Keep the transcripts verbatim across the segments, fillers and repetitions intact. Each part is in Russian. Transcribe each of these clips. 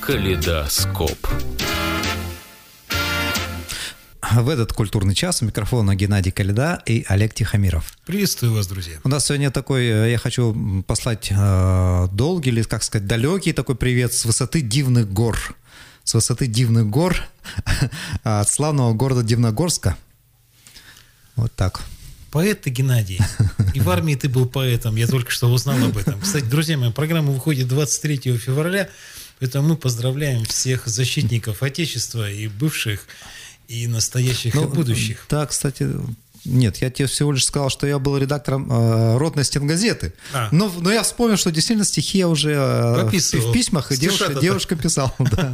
Калейдоскоп. В этот культурный час у микрофона Геннадий Калейда и Олег Тихомиров. Приветствую вас, друзья. У нас сегодня такой, я хочу послать э, долгий или, как сказать, далекий такой привет с высоты Дивных гор. С высоты Дивных гор от славного города Дивногорска. Вот так. Поэт ты, Геннадий. И в армии ты был поэтом. Я только что узнал об этом. Кстати, друзья мои, программа выходит двадцать третьего февраля. Поэтому мы поздравляем всех защитников Отечества и бывших, и настоящих, ну, и будущих. Да, кстати, нет, я тебе всего лишь сказал, что я был редактором э, ротной стенгазеты. А. Но, но я вспомнил, что действительно стихи я уже э, в, в письмах, и девушка, девушка писала.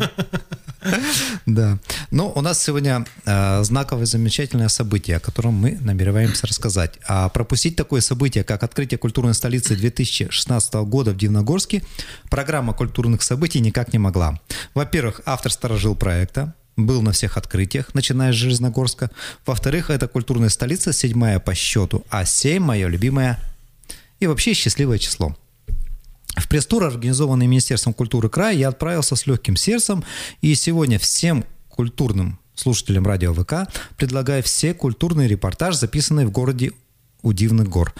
Да. Но у нас сегодня знаковое, замечательное событие, о котором мы намереваемся рассказать. А пропустить такое событие, как открытие культурной столицы две тысячи шестнадцатого года в Дивногорске, программа культурных событий никак не могла. Во-первых, автор сторожил проекта, был на всех открытиях, начиная с Железногорска. Во-вторых, это культурная столица, седьмая по счету, а семь – мое любимое и вообще счастливое число. В пресс-тур, организованный Министерством культуры края, я отправился с легким сердцем, и сегодня всем культурным слушателям радио ВК предлагаю все культурные репортажи, записанные в городе у Дивных гор.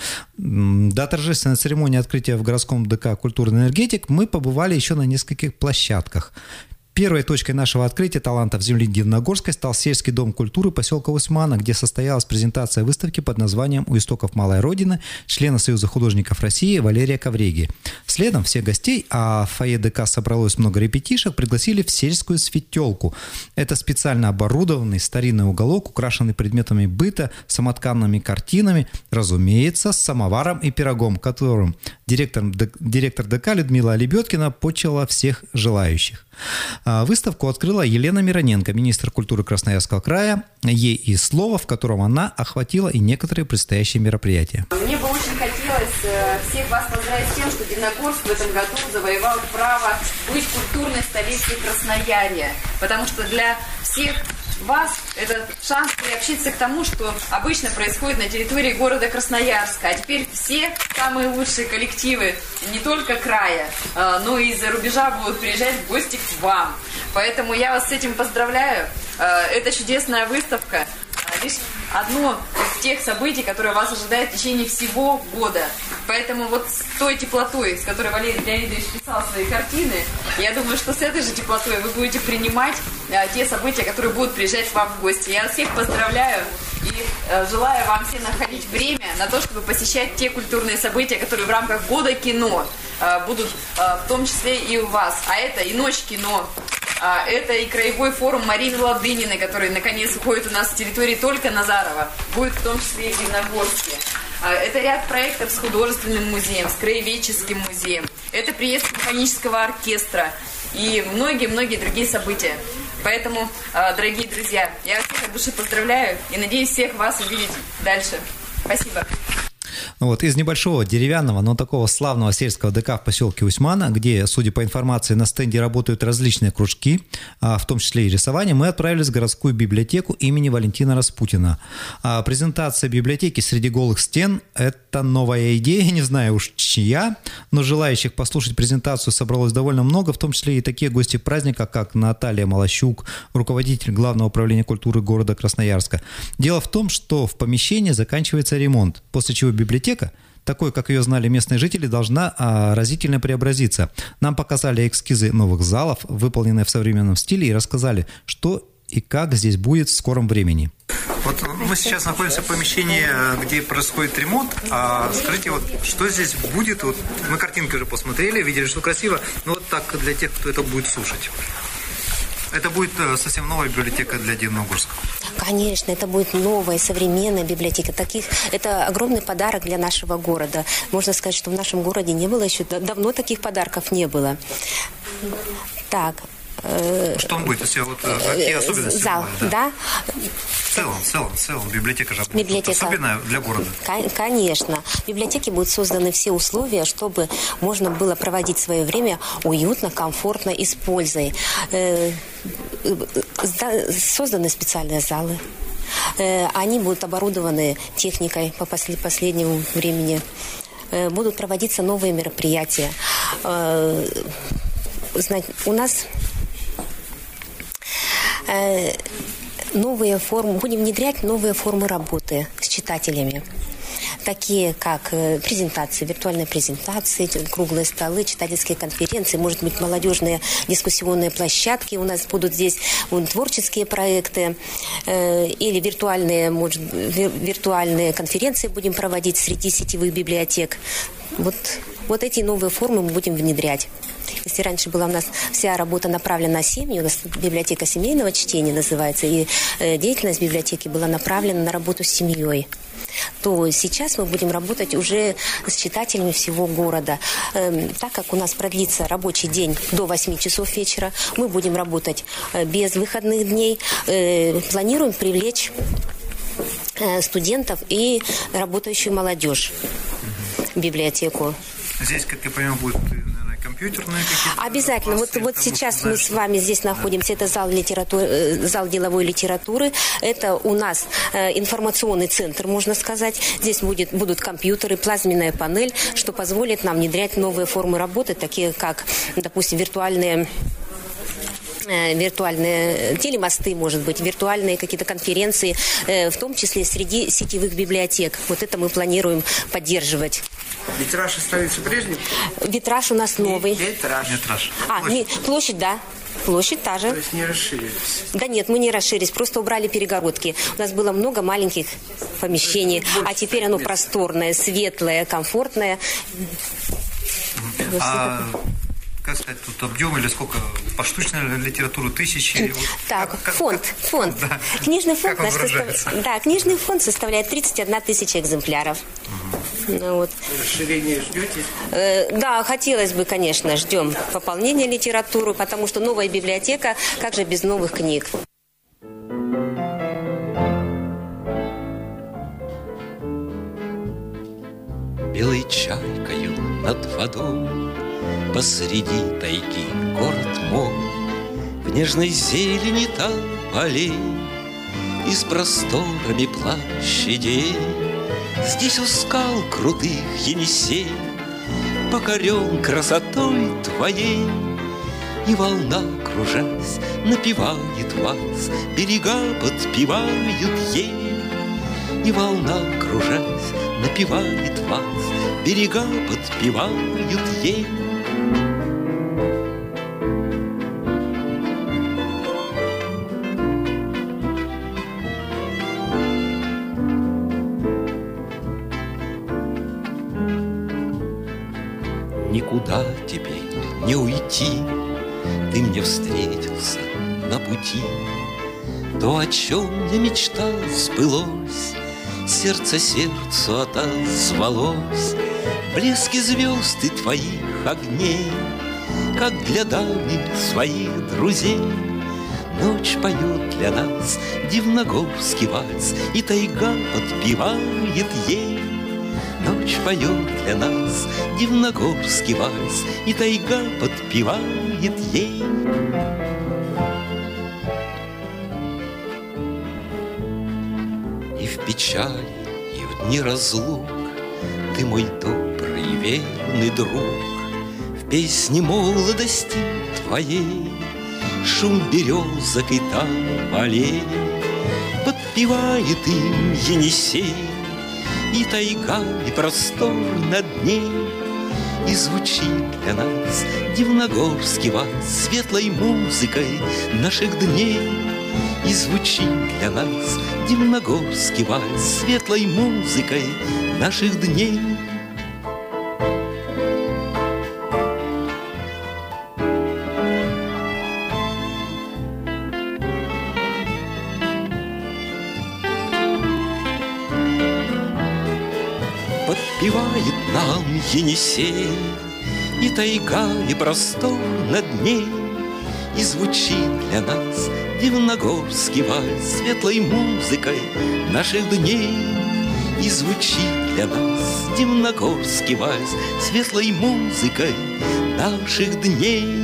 До торжественной церемонии открытия в городском ДК «Культурный энергетик» мы побывали еще на нескольких площадках. Первой точкой нашего открытия талантов земли Дивногорской стал сельский дом культуры поселка Усмана, где состоялась презентация выставки под названием «У истоков малой родины» члена Союза художников России Валерия Ковреги. Следом всех гостей, а в фойе ДК собралось много ребятишек, пригласили в сельскую светелку. Это специально оборудованный старинный уголок, украшенный предметами быта, самотканными картинами, разумеется, с самоваром и пирогом, которым директор, директор ДК Людмила Лебедкина почила всех желающих. Выставку открыла Елена Мироненко, министр культуры Красноярского края. Ей и слово, в котором она охватила и некоторые предстоящие мероприятия. Мне бы очень хотелось всех вас поздравить с тем, что Дивногорск в этом году завоевал право быть культурной столицей Красноярья. Потому что для всех вас это шанс приобщиться к тому, что обычно происходит на территории города Красноярска. А теперь все самые лучшие коллективы не только края, но и из-за рубежа будут приезжать в гости к вам. Поэтому я вас с этим поздравляю. Это чудесная выставка. Лишь одно из тех событий, которые вас ожидает в течение всего года. Поэтому вот с той теплотой, с которой Валерий Леонидович писал свои картины, я думаю, что с этой же теплотой вы будете принимать а, те события, которые будут приезжать к вам в гости. Я всех поздравляю и а, желаю вам всем находить время на то, чтобы посещать те культурные события, которые в рамках года кино а, будут а, в том числе и у вас. А это и Ночь кино. Это и краевой форум Марины Ладыниной, который наконец уходит у нас с территории только Назарова, будет в том числе и в Дивногорске. Это ряд проектов с художественным музеем, с краеведческим музеем. Это приезд симфонического оркестра и многие-многие другие события. Поэтому, дорогие друзья, я всех от души поздравляю и надеюсь всех вас увидеть дальше. Спасибо. Вот, из небольшого деревянного, но такого славного сельского ДК в поселке Усмана, где, судя по информации, на стенде работают различные кружки, в том числе и рисование, мы отправились в городскую библиотеку имени Валентина Распутина. Презентация библиотеки среди голых стен – это новая идея, не знаю уж чья, но желающих послушать презентацию собралось довольно много, в том числе и такие гости праздника, как Наталья Малощук, руководитель Главного управления культуры города Красноярска. Дело в том, что в помещении заканчивается ремонт, после чего библиотека, такой, как ее знали местные жители, должна а, разительно преобразиться. Нам показали эскизы новых залов, выполненные в современном стиле, и рассказали, что и как здесь будет в скором времени. Вот мы сейчас находимся в помещении, где происходит ремонт. А скажите, вот что здесь будет? Вот мы картинки уже посмотрели, видели, что красиво, но вот так для тех, кто это будет слушать. Это будет совсем новая библиотека для Дивногорска. Конечно, это будет новая, современная библиотека. Таких, это огромный подарок для нашего города. Можно сказать, что в нашем городе не было еще, давно таких подарков не было. Так. Что он будет, если вот какие особенности? Зал, бывают, да? да? В целом, в целом, в целом, библиотека же библиотека. особенная для города. Конечно. В библиотеке будут созданы все условия, чтобы можно было проводить свое время уютно, комфортно и с пользой. Созданы специальные залы. Они будут оборудованы техникой по последнему времени. Будут проводиться новые мероприятия. У нас Новые формы, будем внедрять новые формы работы с читателями. Такие как презентации, виртуальные презентации, круглые столы, читательские конференции, может быть, молодежные дискуссионные площадки. У нас будут здесь творческие проекты э, или виртуальные, может, виртуальные конференции будем проводить среди сетевых библиотек. Вот, вот эти новые формы мы будем внедрять. Если раньше была у нас вся работа направлена на семью, у нас библиотека семейного чтения называется, и э, деятельность библиотеки была направлена на работу с семьей, то сейчас мы будем работать уже с читателями всего города. Э, так как у нас продлится рабочий день до восьми часов вечера, мы будем работать э, без выходных дней. Э, планируем привлечь э, студентов и работающую молодежь в библиотеку. Здесь, как я понимаю, будет, наверное, компьютерные какие-то... Обязательно. Вот, вот сейчас мы с вами здесь находимся. Это зал, литературы, зал деловой литературы. Это у нас э, информационный центр, можно сказать. Здесь будет, будут компьютеры, плазменная панель, что позволит нам внедрять новые формы работы, такие как, допустим, виртуальные... виртуальные телемосты, может быть, виртуальные какие-то конференции, в том числе среди сетевых библиотек. Вот это мы планируем поддерживать. Витраж остается прежним? Витраж у нас новый. Витраж. Витраж. А, площадь. Не, площадь, да. Площадь та же. То есть не расширились? Да нет, мы не расширились, просто убрали перегородки. У нас было много маленьких помещений, а теперь оно просторное, светлое, комфортное. А... Как сказать, тут объем или сколько? Поштучная литература тысячи? Так, как, как, фонд, как, фонд. Да. Книжный фонд, как он наш состав... да, книжный фонд составляет тридцать одна тысяча экземпляров. Угу. Ну, вот. Расширение ждете? Э, да, хотелось бы, конечно, ждем пополнения литературы, потому что новая библиотека, как же без новых книг? Белой чайкою над водой посреди тайги город мой, в нежной зелени тополей и с просторами площадей. Здесь у скал крутых Енисей покорен красотой твоей, и волна, кружась, напевает вас, берега подпевают ей. И волна, кружась, напевает вас, берега подпевают ей. Никуда теперь не уйти, ты мне встретился на пути. То, о чем я мечтал, сбылось, сердце сердцу отозвалось. Блески звезд и твоих огней, как для давних своих друзей. Ночь поет для нас дивногорский вальс, и тайга подпевает ей. Ночь поет для нас дивногорский вальс, и тайга подпевает ей. И в печали, и в дни разлук ты мой добрый и верный друг. В песне молодости твоей шум березок и тополей подпевает им Енисей, и тайга, и простор над ней. И звучит для нас дивногорский вальс светлой музыкой наших дней. И звучит для нас дивногорский вальс светлой музыкой наших дней. Подпевает нам Енисей, и тайга, и простор над ней. И звучит для нас дивногорский вальс светлой музыкой наших дней. И звучит для нас дивногорский вальс светлой музыкой наших дней.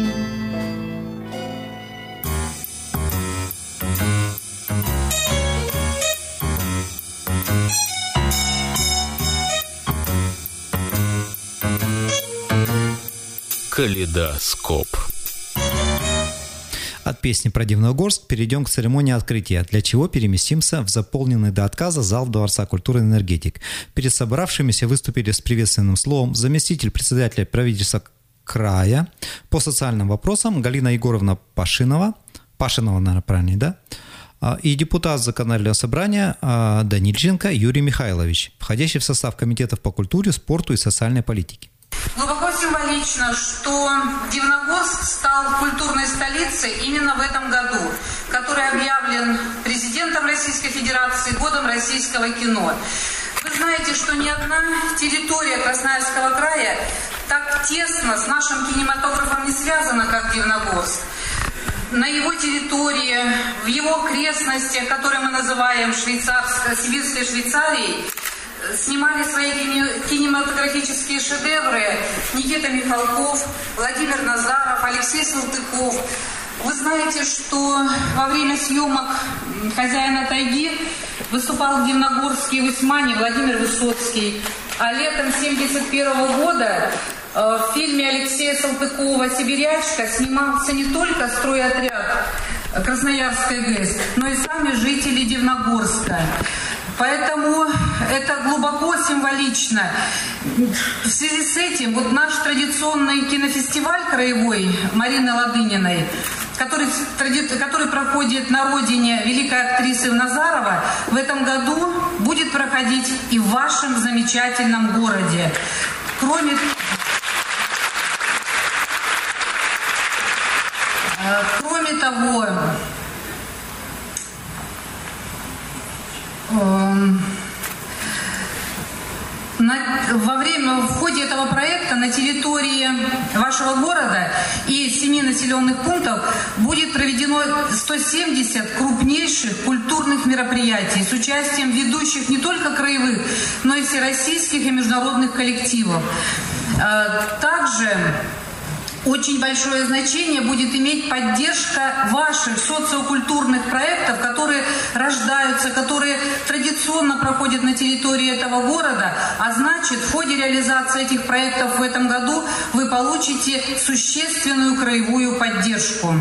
Калейдоскоп. От от песни про Дивногорск перейдем к церемонии открытия, для чего переместимся в заполненный до отказа зал Дворца культуры «Энергетик». Перед собравшимися выступили с приветственным словом заместитель председателя правительства края по социальным вопросам Галина Егоровна Пашинова, Пашинова, наверное, правильно, да? И депутат Законодательного собрания Данильченко Юрий Михайлович, входящий в состав комитетов по культуре, спорту и социальной политике. Глубоко символично, что Дивногорск стал культурной столицей именно в этом году, который объявлен президентом Российской Федерации годом российского кино. Вы знаете, что ни одна территория Красноярского края так тесно с нашим кинематографом не связана, как Дивногорск. На его территории, в его окрестностях, которые мы называем швейцарской, Сибирской Швейцарией, снимали свои кинематографические шедевры Никита Михалков, Владимир Назаров, Алексей Салтыков. Вы знаете, что во время съемок «Хозяина тайги» выступал в Дивногорске и Усмане Владимир Высоцкий. А летом тысяча девятьсот семьдесят первого года в фильме Алексея Салтыкова «Сибирячка» снимался не только стройотряд Красноярской ГЭС, но и сами жители Дивногорска. Поэтому это глубоко символично. В связи с этим вот наш традиционный кинофестиваль краевой Марины Ладыниной, который, который проходит на родине великой актрисы Назарова, в этом году будет проходить и в вашем замечательном городе. Кроме, кроме того, На, во время, в ходе этого проекта на территории вашего города и семи населенных пунктов будет проведено сто семьдесят крупнейших культурных мероприятий с участием ведущих не только краевых, но и всероссийских и международных коллективов. Также очень большое значение будет иметь поддержка ваших социокультурных проектов, которые рождаются, которые традиционно проходят на территории этого города, а значит, в ходе реализации этих проектов в этом году вы получите существенную краевую поддержку.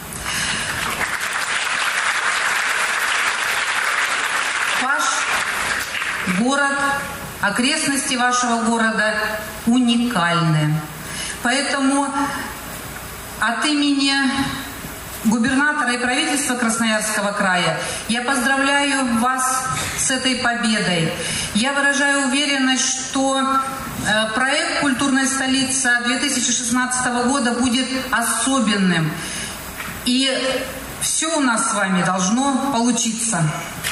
Ваш город, окрестности вашего города уникальны. Поэтому от имени губернатора и правительства Красноярского края я поздравляю вас с этой победой. Я выражаю уверенность, что проект «Культурная столица» две тысячи шестнадцатого года будет особенным. И все у нас с вами должно получиться.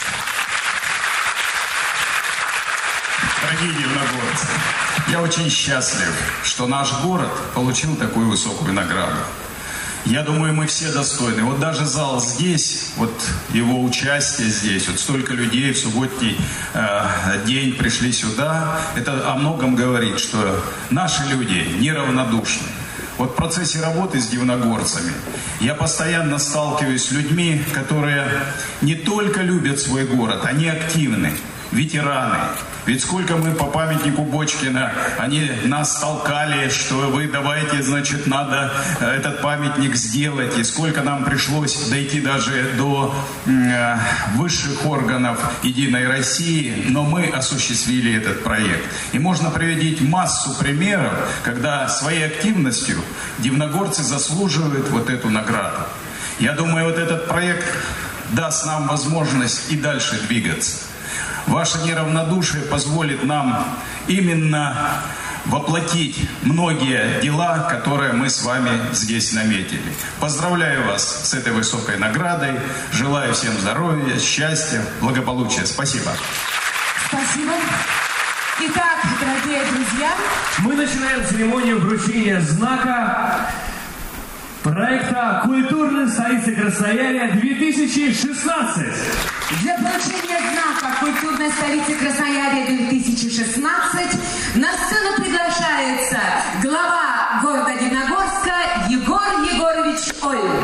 Дорогие дивногорцы, я очень счастлив, что наш город получил такую высокую награду. Я думаю, мы все достойны. Вот даже зал здесь, вот его участие здесь, вот столько людей в субботний э, день пришли сюда, это о многом говорит, что наши люди неравнодушны. Вот в процессе работы с дивногорцами я постоянно сталкиваюсь с людьми, которые не только любят свой город, они активны, ветераны. Ведь сколько мы по памятнику Бочкина, они нас толкали, что вы давайте, значит, надо этот памятник сделать. И сколько нам пришлось дойти даже до э, высших органов Единой России, но мы осуществили этот проект. И можно приводить массу примеров, когда своей активностью дивногорцы заслуживают вот эту награду. Я думаю, вот этот проект даст нам возможность и дальше двигаться. Ваше неравнодушие позволит нам именно воплотить многие дела, которые мы с вами здесь наметили. Поздравляю вас с этой высокой наградой. Желаю всем здоровья, счастья, благополучия. Спасибо. Спасибо. Итак, дорогие друзья, мы начинаем церемонию вручения знака проекта «Культурная столица Красноярия две тысячи шестнадцать». Для получения знака «Культурная столица Красноярия две тысячи шестнадцать» на сцену приглашается глава города Дивногорска Егор Егорович Оль.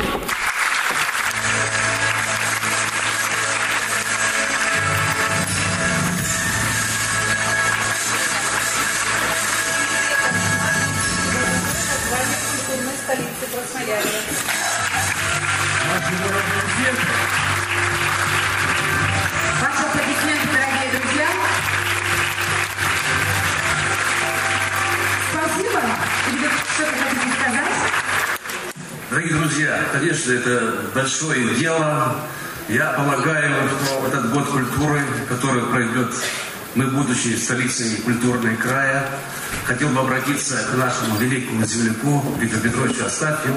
Дорогие друзья, конечно, это большое дело. Я полагаю, что этот год культуры, который пройдет, мы, будучи столицей культурной края, хотел бы обратиться к нашему великому земляку Виктору Петровичу Астафьеву.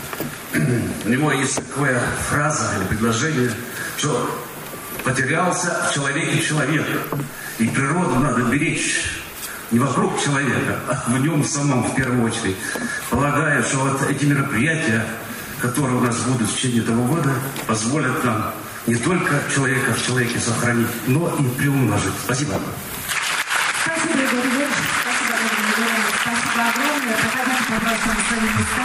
У него есть такая фраза или предложение, что потерялся в человеке человек, и природу надо беречь не вокруг человека, а в нем самом в первую очередь. Полагаю, что вот эти мероприятия, которые у нас будут в течение этого года, позволят нам не только человека в человеке сохранить, но и приумножить. Спасибо. Спасибо, Григорий Ильич. Спасибо, Григорий Ильич. Спасибо огромное. Проходите, пожалуйста, на свои места.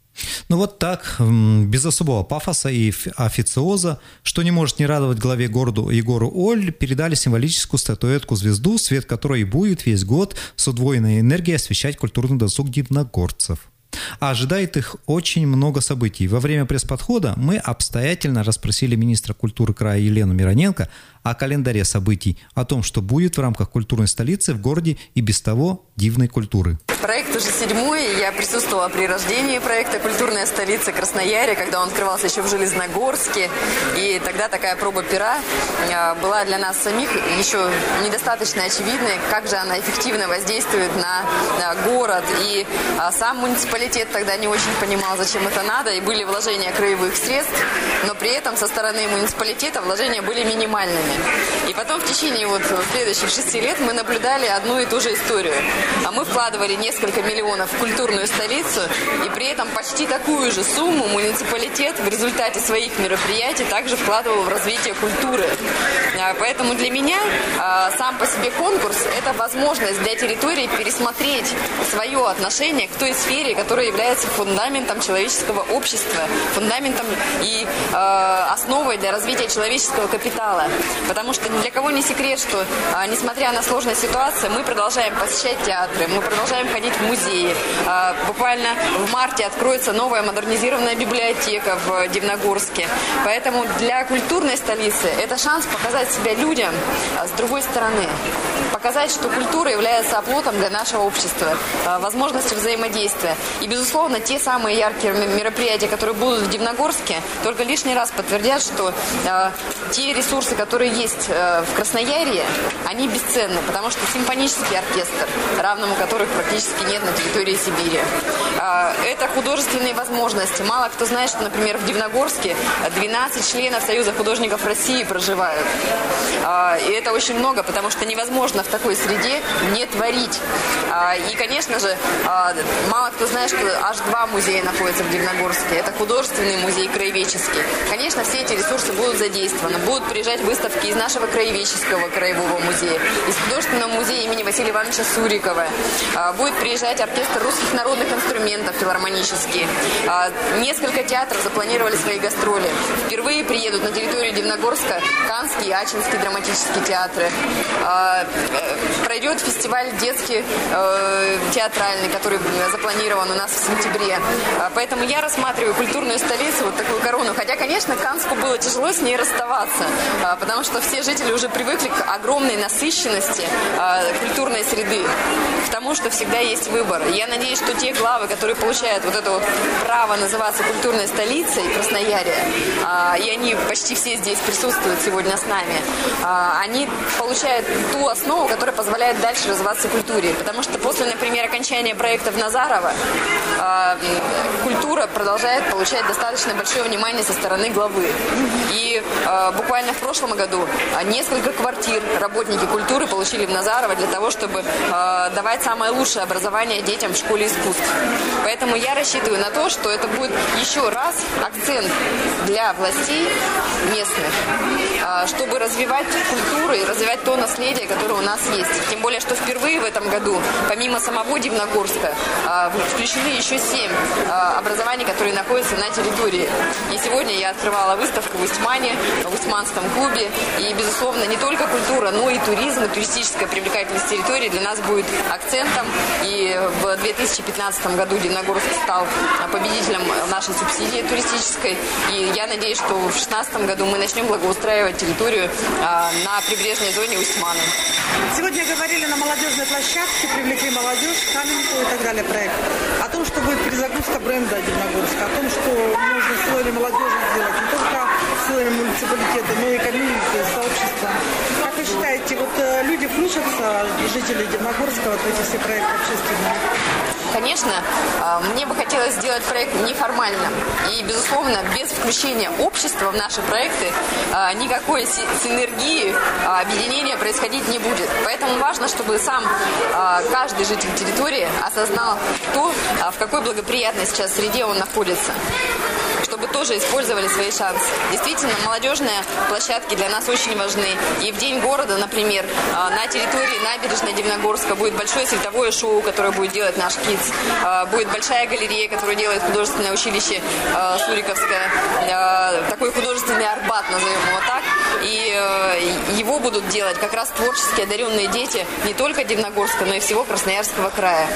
Ну вот так, без особого пафоса и официоза, что не может не радовать главе города Егору Оль, передали символическую статуэтку-звезду, свет которой и будет весь год с удвоенной энергией освещать культурный досуг дивногорцев. А ожидает их очень много событий. Во время пресс-подхода мы обстоятельно расспросили министра культуры края Елену Мироненко о календаре событий, о том, что будет в рамках культурной столицы в городе и без того дивной культуры. Проект уже седьмой. Я присутствовала при рождении проекта «Культурная столица Красноярья», когда он открывался еще в Железногорске. И тогда такая проба пера была для нас самих еще недостаточно очевидной, как же она эффективно воздействует на, на город. И сам муниципалитет тогда не очень понимал, зачем это надо. И были вложения краевых средств, но при этом со стороны муниципалитета вложения были минимальными. И потом в течение вот следующих шести лет мы наблюдали одну и ту же историю. А мы вкладывали несколько миллионов в культурную столицу, и при этом почти такую же сумму муниципалитет в результате своих мероприятий также вкладывал в развитие культуры. Поэтому для меня сам по себе конкурс – это возможность для территории пересмотреть свое отношение к той сфере, которая является фундаментом человеческого общества, фундаментом и основой для развития человеческого капитала. Потому что ни для кого не секрет, что, а, несмотря на сложную ситуацию, мы продолжаем посещать театры, мы продолжаем ходить в музеи. А, буквально в марте откроется новая модернизированная библиотека в Дивногорске. Поэтому для культурной столицы это шанс показать себя людям а, с другой стороны. Показать, что культура является оплотом для нашего общества, а, возможностью взаимодействия. И, безусловно, те самые яркие мероприятия, которые будут в Дивногорске, только лишний раз подтвердят, что а, те ресурсы, которые есть в Красноярье, они бесценны, потому что симфонический оркестр, равному которых практически нет на территории Сибири. Это художественные возможности. Мало кто знает, что, например, в Дивногорске двенадцать членов Союза художников России проживают. И это очень много, потому что невозможно в такой среде не творить. И, конечно же, мало кто знает, что аж два музея находятся в Дивногорске. Это художественный музей, краеведческий. Конечно, все эти ресурсы будут задействованы. Будут приезжать выставки из нашего краеведческого краевого музея, из художественного музея имени Василия Ивановича Сурикова. Будет приезжать оркестр русских народных инструментов филармонический. Несколько театров запланировали свои гастроли. Впервые приедут на территорию Дивногорска Канский и Ачинский драматические театры. Пройдет фестиваль детский театральный, который запланирован у нас в сентябре. Поэтому я рассматриваю культурную столицу, вот такую корону. Хотя, конечно, Канску было тяжело с ней расставаться, потому что все жители уже привыкли к огромной насыщенности э, культурной среды, к тому, что всегда есть выбор. Я надеюсь, что те главы, которые получают вот это вот право называться культурной столицей Красноярья, э, и они почти все здесь присутствуют сегодня с нами, э, они получают ту основу, которая позволяет дальше развиваться культуре. Потому что после, например, окончания проектов Назарова э, культура продолжает получать достаточно большое внимание со стороны главы. И э, буквально в прошлом году несколько квартир работники культуры получили в Назарово для того, чтобы э, давать самое лучшее образование детям в школе искусств. Поэтому я рассчитываю на то, что это будет еще раз акцент для властей местных, э, чтобы развивать культуру и развивать то наследие, которое у нас есть. Тем более, что впервые в этом году, помимо самого Дивногорска, э, включены еще семь э, образований, которые находятся на территории. И сегодня я открывала выставку в Устьмане, в Устьманском клубе. И, безусловно, не только культура, но и туризм, и туристическая привлекательность территории для нас будет акцент президентом. И в две тысячи пятнадцатом году Дивногорск стал победителем нашей субсидии туристической. И я надеюсь, что в две тысячи шестнадцатом году мы начнем благоустраивать территорию на прибрежной зоне Усть-Маны. Сегодня говорили на молодежной площадке, привлекли молодежь, Каменку и так далее проект. О том, что будет перезагрузка бренда Дивногорска, о том, что можно силами молодежи сделать, не только силами муниципалитета, но и комьюнити, сообщества. Как вы считаете, вот люди включатся, жители Дивногорска, вот в эти все проекты общественные? Конечно, мне бы хотелось сделать проект неформальным. И, безусловно, без включения общества в наши проекты никакой синергии, объединения происходить не будет. Поэтому важно, чтобы сам каждый житель территории осознал то, в какой благоприятной сейчас среде он находится, чтобы тоже использовали свои шансы. Действительно, молодежные площадки для нас очень важны. И в День города, например, на территории набережной Дивногорска будет большое световое шоу, которое будет делать наш КИДС. Будет большая галерея, которую делает художественное училище Суриковское. Такой художественный Арбат, назовем его так. И его будут делать как раз творчески одаренные дети не только Дивногорска, но и всего Красноярского края.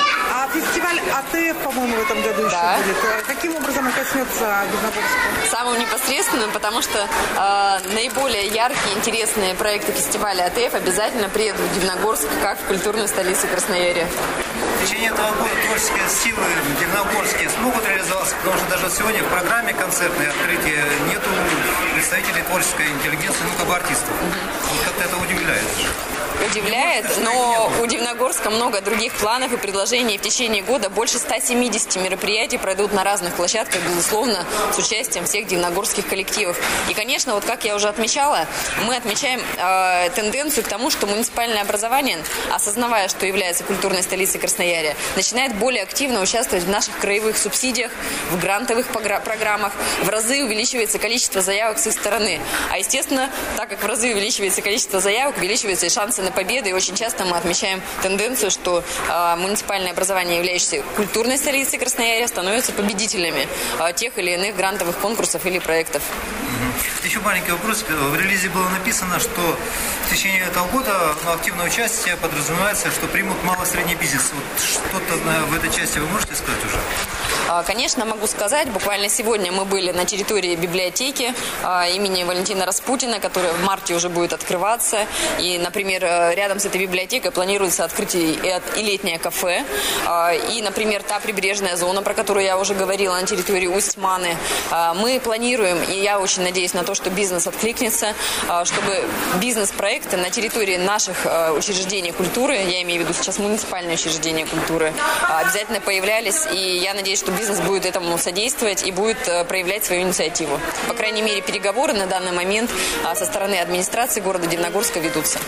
А фестиваль АТФ, по-моему, в этом году да. еще будет. Каким образом он коснется Дивногорска? Самым непосредственным, потому что э, наиболее яркие, интересные проекты фестиваля АТФ обязательно приедут в Дивногорск, как в культурную столицу Красноярья. В течение этого года творческие силы дивногорские смогут реализоваться, потому что даже сегодня в программе концертной открытия нету представителей творческой интеллигенции, ну как бы артистов. Вот как-то это удивляет. Удивляет, но у Дивногорска много других планов и предложений. В течение года больше ста семидесяти мероприятий пройдут на разных площадках, безусловно, с участием всех дивногорских коллективов. И, конечно, вот как я уже отмечала, мы отмечаем э, тенденцию к тому, что муниципальное образование, осознавая, что является культурной столицей Красноярья, начинает более активно участвовать в наших краевых субсидиях, в грантовых программах. В разы увеличивается количество заявок с их стороны. А, естественно, так как в разы увеличивается количество заявок, увеличиваются и шансы на победы. И очень часто мы отмечаем тенденцию, что э, муниципальное образование, являющееся культурной столицей Красноярья, становятся победителями э, тех или иных грантовых конкурсов или проектов. Еще маленький вопрос. В релизе было написано, что в течение этого года ну, активное участие подразумевается, что примут малый-средний бизнес. Вот что-то в этой части вы можете сказать уже? Конечно, могу сказать. Буквально сегодня мы были на территории библиотеки э, имени Валентина Распутина, которая в марте уже будет открываться. И, например, рядом с этой библиотекой планируется открытие и летнее кафе. Э, и, например, та прибрежная зона, про которую я уже говорила, на территории Усть-Маны. Э, мы планируем, и я очень надеюсь на то, что бизнес откликнется, э, чтобы бизнес-проекты на территории наших э, учреждений культуры, я имею в виду сейчас муниципальные учреждения культуры, э, обязательно появлялись. И я надеюсь, что бизнес будет этому содействовать и будет проявлять свою инициативу. По крайней мере, переговоры на данный момент со стороны администрации города Дивногорска ведутся.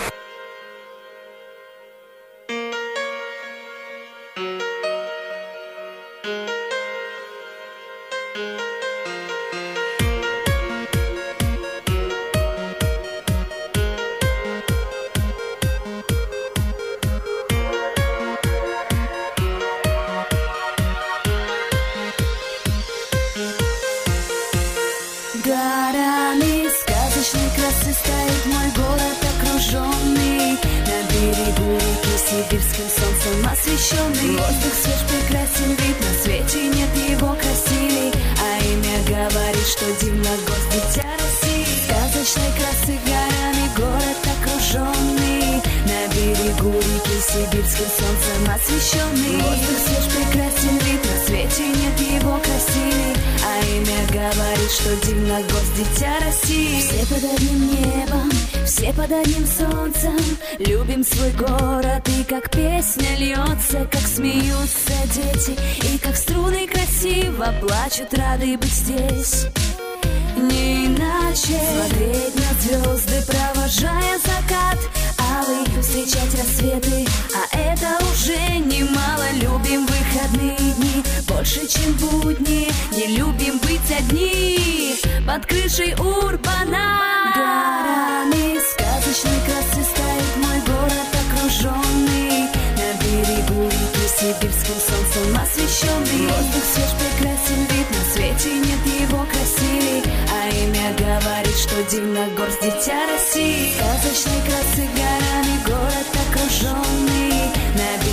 Горами сказочной красы стоит мой город окруженный. На берегу реки сибирским солнцем освещенный. Воздух свеж, прекрасен вид, на свете нет его красивей. А имя говорит, что Дивногорск дитя России. Сказочной красы горами город окруженный. На берегу реки сибирским солнцем освещенный. Воздух свеж, прекрасен вид, на свете нет его красивей. А имя говорит, что Дивногорск дитя России. Все под одним небом, все под одним солнцем. Любим свой город, и как песня льется, как смеются дети, и как струны красиво плачут, рады быть здесь. Не иначе смотреть на звезды, провожая закат алый, встречать рассветы, а это уже немало. Любим выходные дни больше, чем будни, не любим быть одни под крышей Урбана. Горами сказочной красы стоит мой город окруженный. На берегу реки сибирским солнцем освещенный. Воздух свеж, прекрасен вид, на свете нет его красивей. А имя говорит, что Дивногорск дитя России. Сказочной красы горами город окруженный. На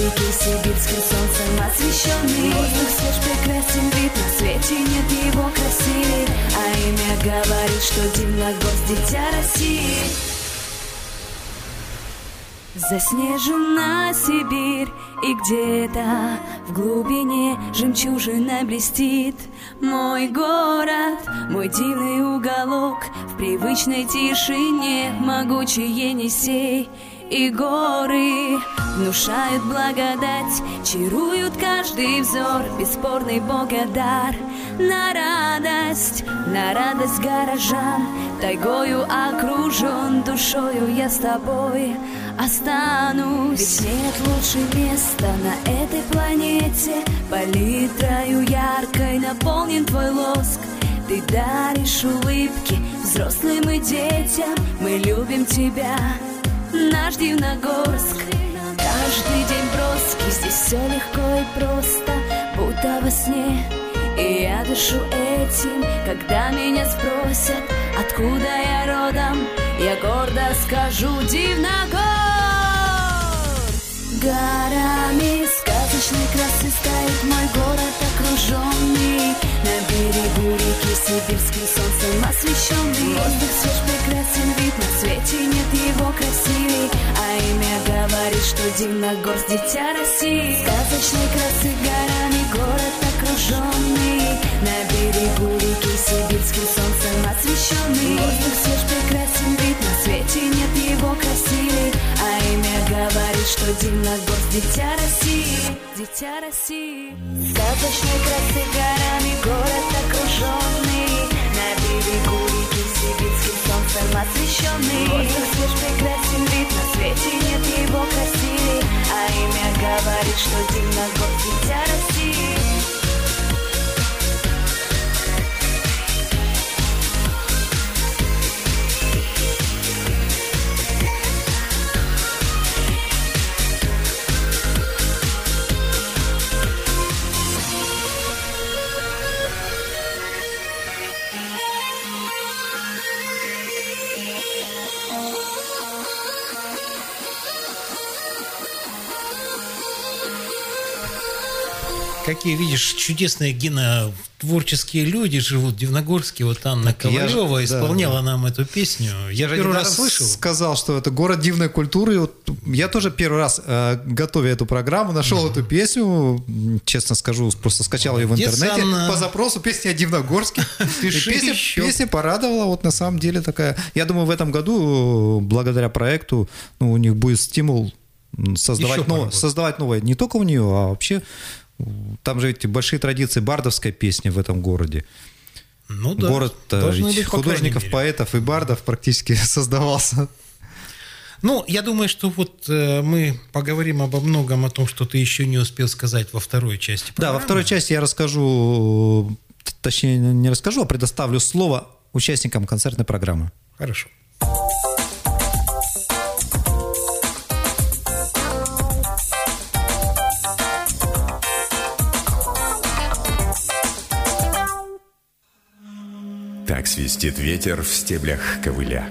бурики сибирским солнцем освещенный. Воздух свеж, прекрасен вид, на свете нет его красивее. А имя говорит, что Дивногорск — дитя России. Заснежена Сибирь, и где-то в глубине жемчужина блестит. Мой город, мой дивный уголок, в привычной тишине могучий Енисей. И горы внушают благодать, чаруют каждый взор, бесспорный Богодар. На радость, на радость горожан, тайгою окружен, душою я с тобой останусь. Ведь нет лучше места на этой планете, палитрою яркой наполнен твой лоск. Ты даришь улыбки взрослым и детям, мы любим тебя, наш Дивногорск. Каждый день броский, здесь все легко и просто, будто во сне. И я дышу этим, когда меня спросят, откуда я родом, я гордо скажу: Дивногорск. Горами сказочной красы стоит мой город окруженный, на берегу реки сибирским солнцем освещенный. Воздух свеж, прекрасен вид, на свете нет его красивей. А имя говорит, что Дивногорск — дитя России. Сказочной красы горами город окруженный, на берегу реки сибирским солнцем освещенный. Воздух свеж, прекрасен вид, на свете нет его красивей. А имя говорит, что Дивногорск — дитя России, дитя России. Сказочной красы горами город окруженный, на берегу реки сибирским солнцем освещенный. Воздух свеж, прекрасен вид, на свете нет его красивей. А имя говорит, что Дивногорск — дитя России. Какие, видишь, чудесные генотворческие люди живут в Дивногорске. Вот Анна Ковалева же, исполняла да. нам эту песню. Я, Я же первый недаром раз слышал. сказал, что это город дивной культуры. И вот я тоже первый раз, э, готовя эту программу, нашел mm-hmm. эту песню. Честно скажу, просто скачал ее в интернете. Анна... По запросу песня о Дивногорске. песня, песня порадовала. Вот на самом деле такая. Я думаю, в этом году, благодаря проекту, ну, у них будет стимул создавать, нов... создавать новое. Не только у нее, а вообще... Там же эти большие традиции бардовской песни в этом городе. Ну да. Город быть, художников, поэтов и бардов практически создавался. Ну, я думаю, что вот э, мы поговорим обо многом, о том, что ты еще не успел сказать во второй части программы. Да, во второй части я расскажу, точнее не расскажу, а предоставлю слово участникам концертной программы. Хорошо. Так свистит ветер в стеблях ковыля.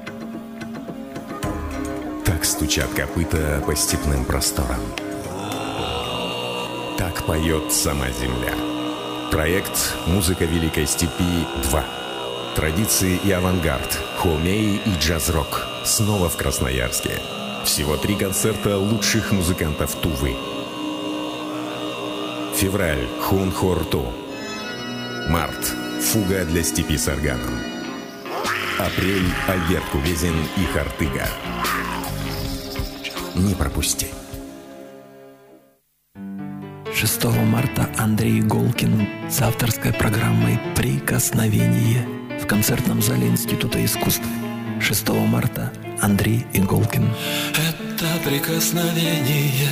Так стучат копыта по степным просторам. Так поет сама земля. Проект «Музыка Великой Степи два». Традиции и авангард, хоумей и джаз-рок. Снова в Красноярске. Всего три концерта лучших музыкантов Тувы. Февраль – Хун-Хор-Ту. Март – Фуга для степи с органом. Апрель – Альберт Кувезин и Хартыга. Не пропусти. шестого марта Андрей Иголкин с авторской программой «Прикосновение» в концертном зале Института искусств. шестого марта Андрей Иголкин. Это прикосновение.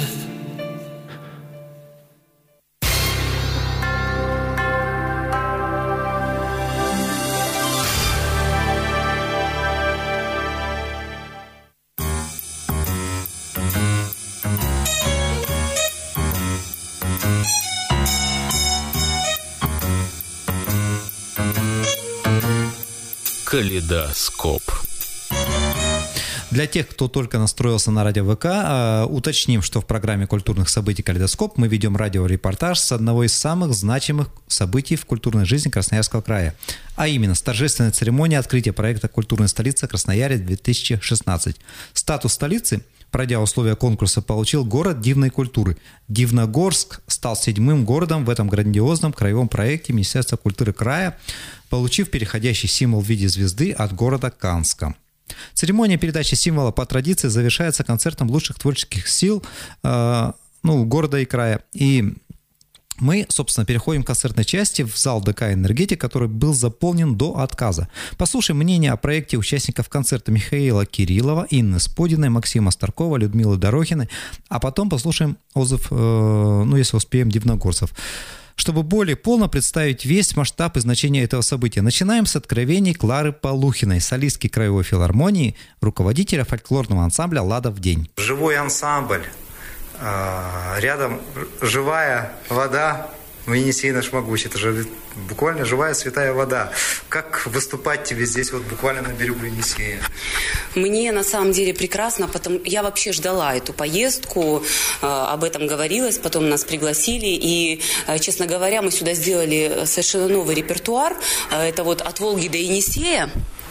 Калейдоскоп. Для тех, кто только настроился на радио ВК, э, уточним, что в программе культурных событий «Калейдоскоп» мы ведем радиорепортаж с одного из самых значимых событий в культурной жизни Красноярского края. А именно, с торжественной церемонии открытия проекта «Культурная столица Красноярья-две тысячи шестнадцать». Статус столицы, пройдя условия конкурса, получил город дивной культуры. Дивногорск стал седьмым городом в этом грандиозном краевом проекте Министерства культуры края, получив переходящий символ в виде звезды от города Канска. Церемония передачи символа по традиции завершается концертом лучших творческих сил э, ну, города и края. И мы, собственно, переходим к концертной части в зал ДК «Энергетик», который был заполнен до отказа. Послушаем мнение о проекте участников концерта Михаила Кириллова, Инны Сподиной, Максима Старкова, Людмилы Дорохиной, а потом послушаем отзыв, э, ну, если успеем, дивногорцев, чтобы более полно представить весь масштаб и значение этого события. Начинаем с откровений Клары Полухиной, солистки Краевой филармонии, руководителя фольклорного ансамбля «Лада в день». Живой ансамбль. Рядом живая вода в Енисей наш могучий. Это же буквально живая святая вода. Как выступать тебе здесь вот буквально на берегу Енисея? Мне на самом деле прекрасно, потому я вообще ждала эту поездку, э, об этом говорилось, потом нас пригласили, и, э, честно говоря, мы сюда сделали совершенно новый репертуар. Э, это вот «От Волги до Енисея».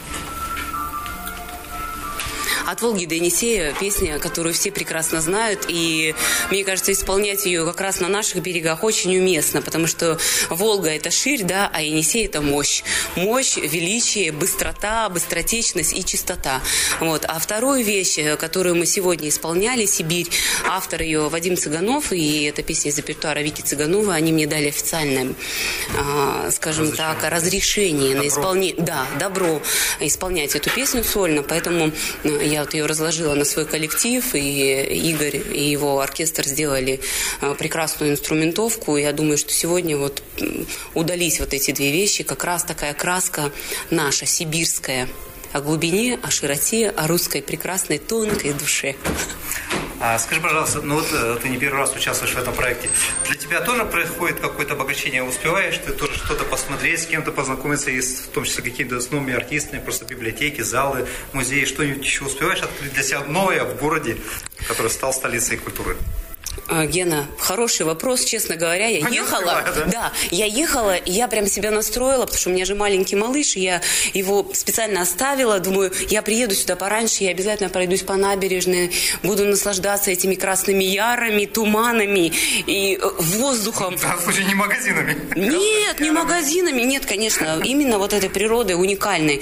«От Волги до Енисея» – песня, которую все прекрасно знают, и, мне кажется, исполнять ее как раз на наших берегах очень уместно, потому что Волга – это ширь, да, а Енисей – это мощь. Мощь, величие, быстрота, быстротечность и чистота. Вот. А вторую вещь, которую мы сегодня исполняли, «Сибирь», автор ее Вадим Цыганов, и эта песня из репертуара Вики Цыганова, они мне дали официальное, э, скажем так, разрешение добро. на исполнение, да, добро исполнять эту песню сольно, поэтому я Я вот ее разложила на свой коллектив, и Игорь и его оркестр сделали прекрасную инструментовку. Я думаю, что сегодня вот удались вот эти две вещи, как раз такая краска наша, сибирская, о глубине, о широте, о русской прекрасной тонкой душе. А скажи, пожалуйста, ну вот ты не первый раз участвуешь в этом проекте. Для тебя тоже происходит какое-то обогащение? Успеваешь ты тоже что-то посмотреть, с кем-то познакомиться, и в том числе какими-то с новыми артистами, просто библиотеки, залы, музеи, что-нибудь еще успеваешь открыть для себя новое в городе, который стал столицей культуры? Гена, хороший вопрос, честно говоря, я ехала, да? да, я ехала, и я прям себя настроила, потому что у меня же маленький малыш, и я его специально оставила, думаю, я приеду сюда пораньше, я обязательно пройдусь по набережной, буду наслаждаться этими красными ярами, туманами и воздухом. Да, слушай, не магазинами. Нет, не магазинами, нет, конечно, именно вот этой природой уникальной,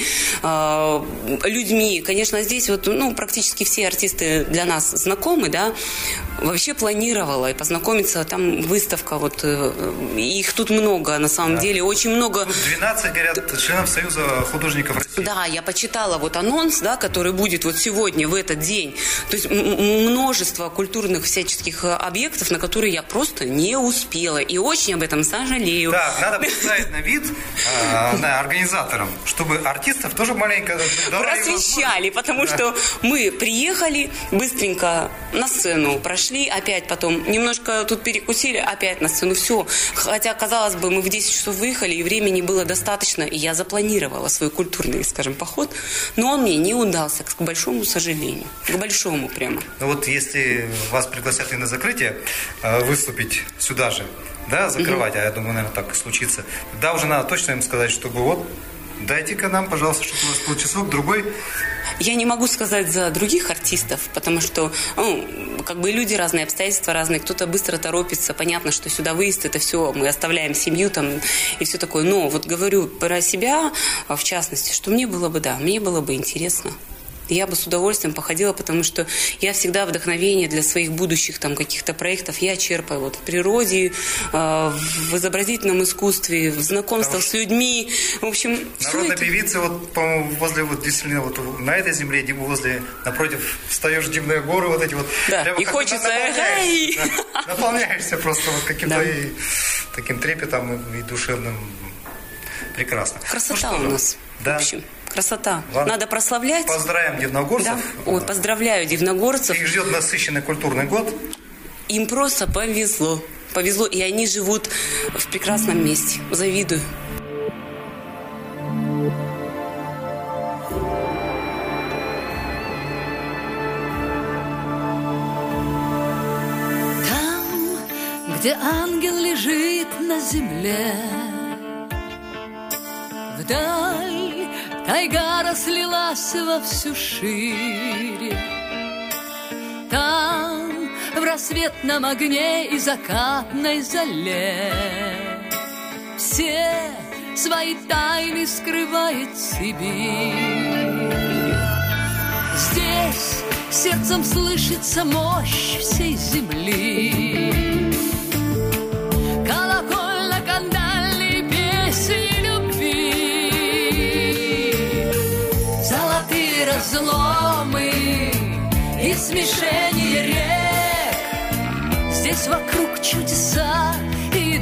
людьми, конечно, здесь вот, ну, практически все артисты для нас знакомы, да, вообще планировала и познакомиться, там выставка, вот их тут много, на самом да. деле, очень много. двенадцать, говорят, членов Союза художников России. Да, я почитала вот анонс, да, который будет вот сегодня, в этот день. То есть множество культурных всяческих объектов, на которые я просто не успела, и очень об этом сожалею. Да, надо представить на вид э, да, организаторам, чтобы артистов тоже маленько просвещали, потому да. что мы приехали, быстренько на сцену прошли, опять потом немножко тут перекусили, опять на сцену, все. Хотя, казалось бы, мы в десять часов выехали, и времени было достаточно, и я запланировала свой культурный, скажем, поход, но он мне не удался, к большому сожалению, к большому прямо. Ну вот если вас пригласят и на закрытие выступить сюда же, да, закрывать, mm-hmm. а я думаю, наверное, так и случится, да, уже надо точно им сказать, чтобы вот, дайте-ка нам, пожалуйста, чтобы у нас был часок, другой. Я не могу сказать за других артистов, потому что, ну, как бы люди разные, обстоятельства разные, кто-то быстро торопится, понятно, что сюда выезд, это все, мы оставляем семью там и все такое, но вот говорю про себя, в частности, что мне было бы, да, мне было бы интересно. Я бы с удовольствием походила, потому что я всегда вдохновение для своих будущих там каких-то проектов я черпаю вот в природе, э, в изобразительном искусстве, в знакомствах с людьми. В общем, народная певица, вот, по-моему, возле вот действительно вот на этой земле, возле, напротив, встаешь дивные горы, вот эти вот. Да, и хочется. Наполняешься, да, наполняешься просто вот каким-то да. и, таким трепетом и, и душевным. Прекрасно. Красота ну, у нас. Да. В общем. Красота. Ладно. Надо прославлять. Поздравляем дивногорцев. Да. Ой, поздравляю дивногорцев. Их ждет насыщенный культурный год. Им просто повезло. Повезло, и они живут в прекрасном месте. Завидую. где ангел лежит на земле. Вдаль тайга разлилась во всю шире. Там в рассветном огне и закатной зале все свои тайны скрывает Сибирь. Здесь сердцем слышится мощь всей земли. Колокольно-кандальные песни любви, золотые разломы и смешение рек. Здесь вокруг чудеса и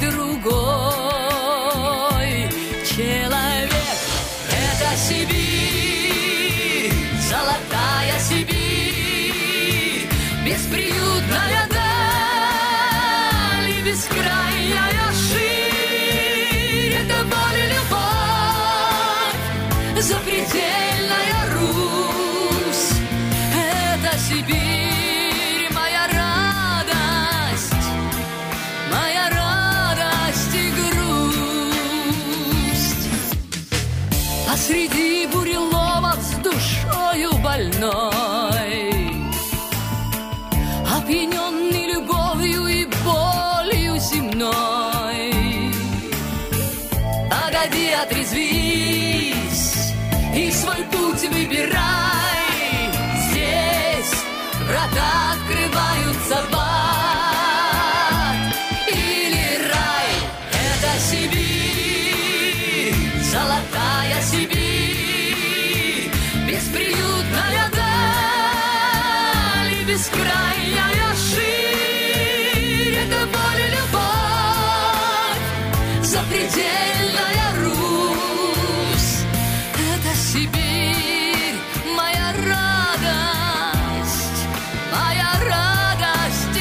другой человек. Это Сибирь, золотая Сибирь, бесприютная даль и бескрайняя ширь. Это боль и любовь, запредельная Русь. Это Сибирь, моя радость, моя радость и грусть. Посреди буреломов с душою больной, опьяненный любовью и болью земной. Погоди, отрезвись и свой путь выбирай. Здесь врата открываются в ад или рай. Это Сибирь, золотая Сибирь, бесприютная даль и бескрайняя ширь. Это боль и любовь, запредельная Русь. Это Сибирь, моя радость, моя радость и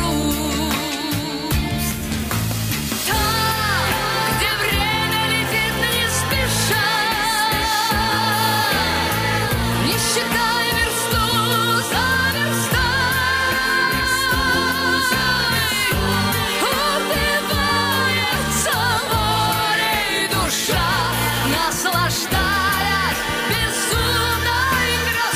грусть. Там, где время летит не спеша, не считая версту за верстой, упивается волей душа, наслаждаясь безумной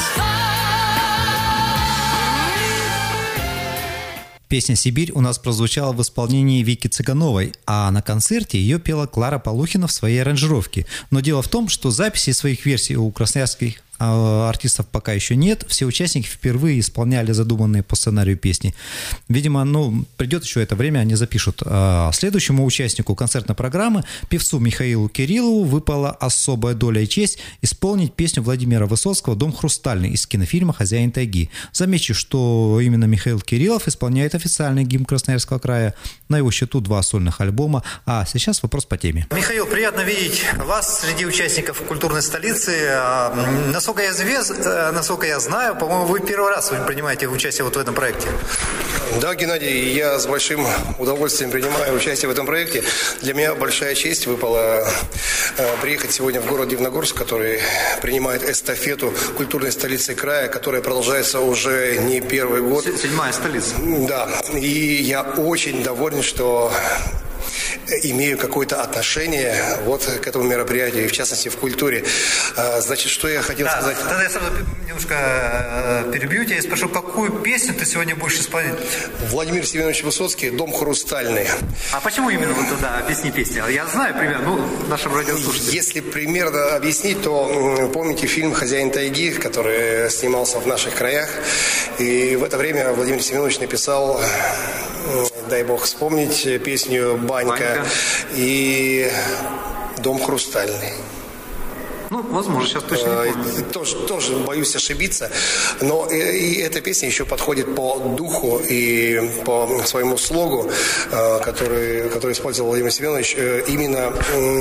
красотой. Песня «Сибирь» у нас прозвучала в исполнении Вики Цыгановой, а на концерте ее пела Клара Полухина в своей аранжировке. Но дело в том, что записей своих версий у красноярских артистов пока еще нет. Все участники впервые исполняли задуманные по сценарию песни. Видимо, ну, придет еще это время, они запишут. А следующему участнику концертной программы, певцу Михаилу Кириллову, выпала особая доля и честь исполнить песню Владимира Высоцкого «Дом хрустальный» из кинофильма «Хозяин тайги». Замечу, что именно Михаил Кириллов исполняет официальный гимн Красноярского края. На его счету два сольных альбома. А сейчас вопрос по теме. Михаил, приятно видеть вас среди участников культурной столицы. Насколько я, извест... Насколько я знаю, по-моему, вы первый раз принимаете участие вот в этом проекте. Да, Геннадий, я с большим удовольствием принимаю участие в этом проекте. Для меня большая честь выпала приехать сегодня в город Дивногорск, который принимает эстафету культурной столицы края, которая продолжается уже не первый год. Седьмая столица. Да, и я очень доволен, что имею какое-то отношение вот к этому мероприятию, и в частности в культуре. Значит, что я хотел да, сказать? Тогда я сразу немножко перебью тебя и спрошу, какую песню ты сегодня будешь исполнять? Владимир Семенович Высоцкий «Дом хрустальный». А почему именно вот туда объясни песню? Я знаю примерно, ну, нашим радиослушателям. Если примерно объяснить, то помните фильм «Хозяин тайги», который снимался в наших краях, и в это время Владимир Семенович написал, дай бог вспомнить, песню «Банька», Банька. И «Дом хрустальный». Ну, возможно, сейчас точно не помню. Тоже, тоже боюсь ошибиться, но и, и эта песня еще подходит по духу и по своему слогу, который, который использовал Владимир Семенович. Именно,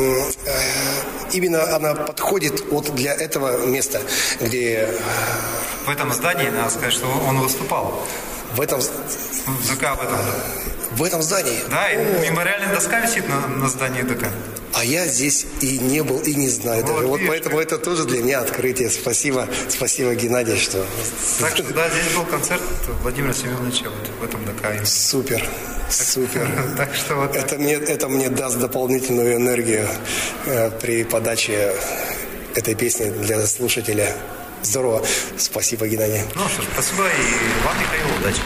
именно она подходит вот для этого места, где... В этом здании, надо сказать, что он выступал. В этом... ДК в этом... В этом здании? Да, и мемориальная доска висит на, на здании ДК. А я здесь и не был, и не знаю. Вот, даже. Вот поэтому это тоже для меня открытие. Спасибо, спасибо, Геннадий, что... Так что, да, здесь был концерт Владимира Семеновича вот в этом ДК. Супер, Супер. Так что вот это мне, это мне даст дополнительную энергию э, при подаче этой песни для слушателя. Здорово. Спасибо, Геннадий. Ну что ж, спасибо и вам, Михаил, удачи.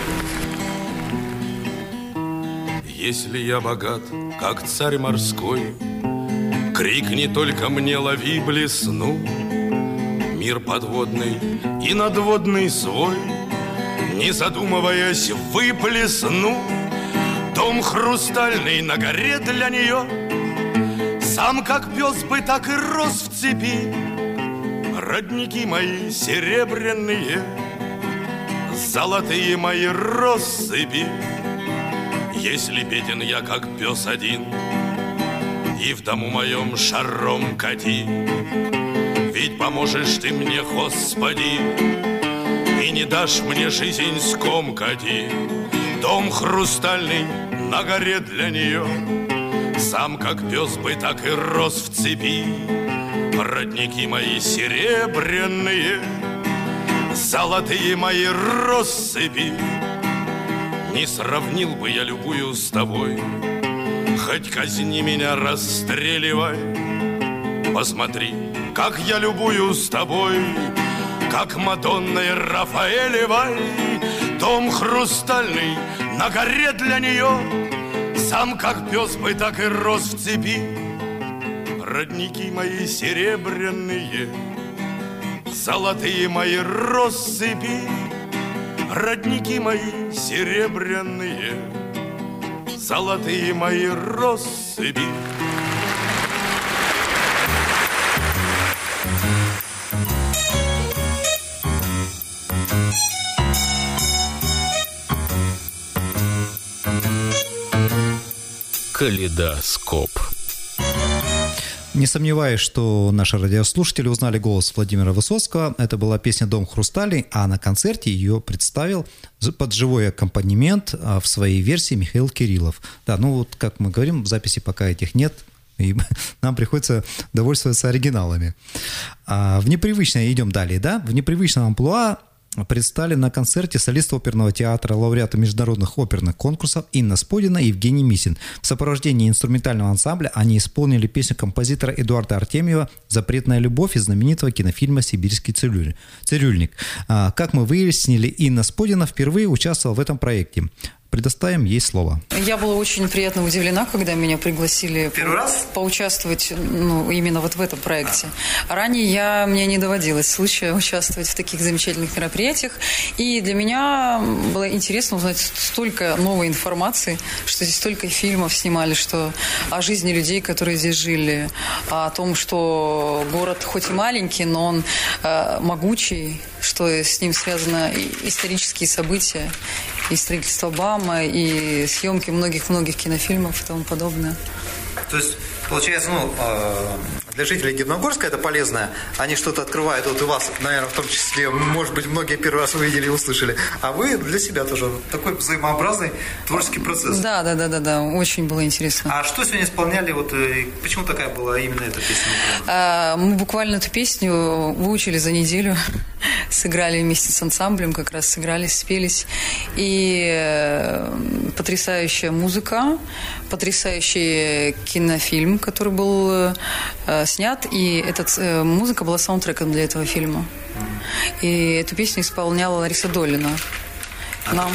Если я богат, как царь морской, крикни только мне, лови блесну. Мир подводный и надводный свой, не задумываясь, выплесну. Дом хрустальный на горе для нее, сам как пес бы так и рос в цепи. Родники мои серебряные, золотые мои россыпи. Если беден я, как пес один, и в дому моем шаром кати, ведь поможешь ты мне, Господи, и не дашь мне жизнь скомкати. Дом хрустальный на горе для нее, сам как пес бы так и рос в цепи. Родники мои серебряные, золотые мои россыпи. Не сравнил бы я любую с тобой, хоть казни меня, расстреливай. Посмотри, как я любую с тобой, как Мадонной Рафаэлевой. Дом хрустальный на горе для нее, сам как пес бы так и рос в цепи. Родники мои серебряные, золотые мои россыпи. Родники мои серебряные, золотые мои россыпи. Калейдоскоп. Не сомневаюсь, что наши радиослушатели узнали голос Владимира Высоцкого. Это была песня «Дом хрусталей», а на концерте ее представил под живой аккомпанемент в своей версии Михаил Кириллов. Да, ну вот, как мы говорим, в записи пока этих нет, и нам приходится довольствоваться оригиналами. А в непривычное, идем далее, да, в непривычном амплуа представили на концерте солист оперного театра, лауреата международных оперных конкурсов Инна Сподина и Евгений Мисин. В сопровождении инструментального ансамбля они исполнили песню композитора Эдуарда Артемьева «Запретная любовь» из знаменитого кинофильма «Сибирский цирюльник». Как мы выяснили, Инна Сподина впервые участвовала в этом проекте. Предоставим ей слово. Я была очень приятно удивлена, когда меня пригласили по- поучаствовать ну, именно вот в этом проекте. Ранее я, мне не доводилось случая участвовать в таких замечательных мероприятиях. И для меня было интересно узнать столько новой информации, что здесь столько фильмов снимали, что о жизни людей, которые здесь жили, о том, что город хоть и маленький, но он э, могучий, что с ним связаны исторические события, и строительство БАМа, и съемки многих-многих кинофильмов и тому подобное. То есть, получается, ну, для жителей Дивногорска это полезно. Они что-то открывают, вот и вас, наверное, в том числе, может быть, многие первый раз увидели и услышали. А вы для себя тоже такой взаимообразный творческий процесс. Да, да, да, да, да, очень было интересно. А что сегодня исполняли, вот почему такая была именно эта песня? А, мы буквально эту песню выучили за неделю, сыграли вместе с ансамблем, как раз сыграли, спелись. И потрясающая музыка, потрясающий кинофильм, который был э, снят, и этот, э, музыка была саундтреком для этого фильма. И эту песню исполняла Лариса Долина. Нам...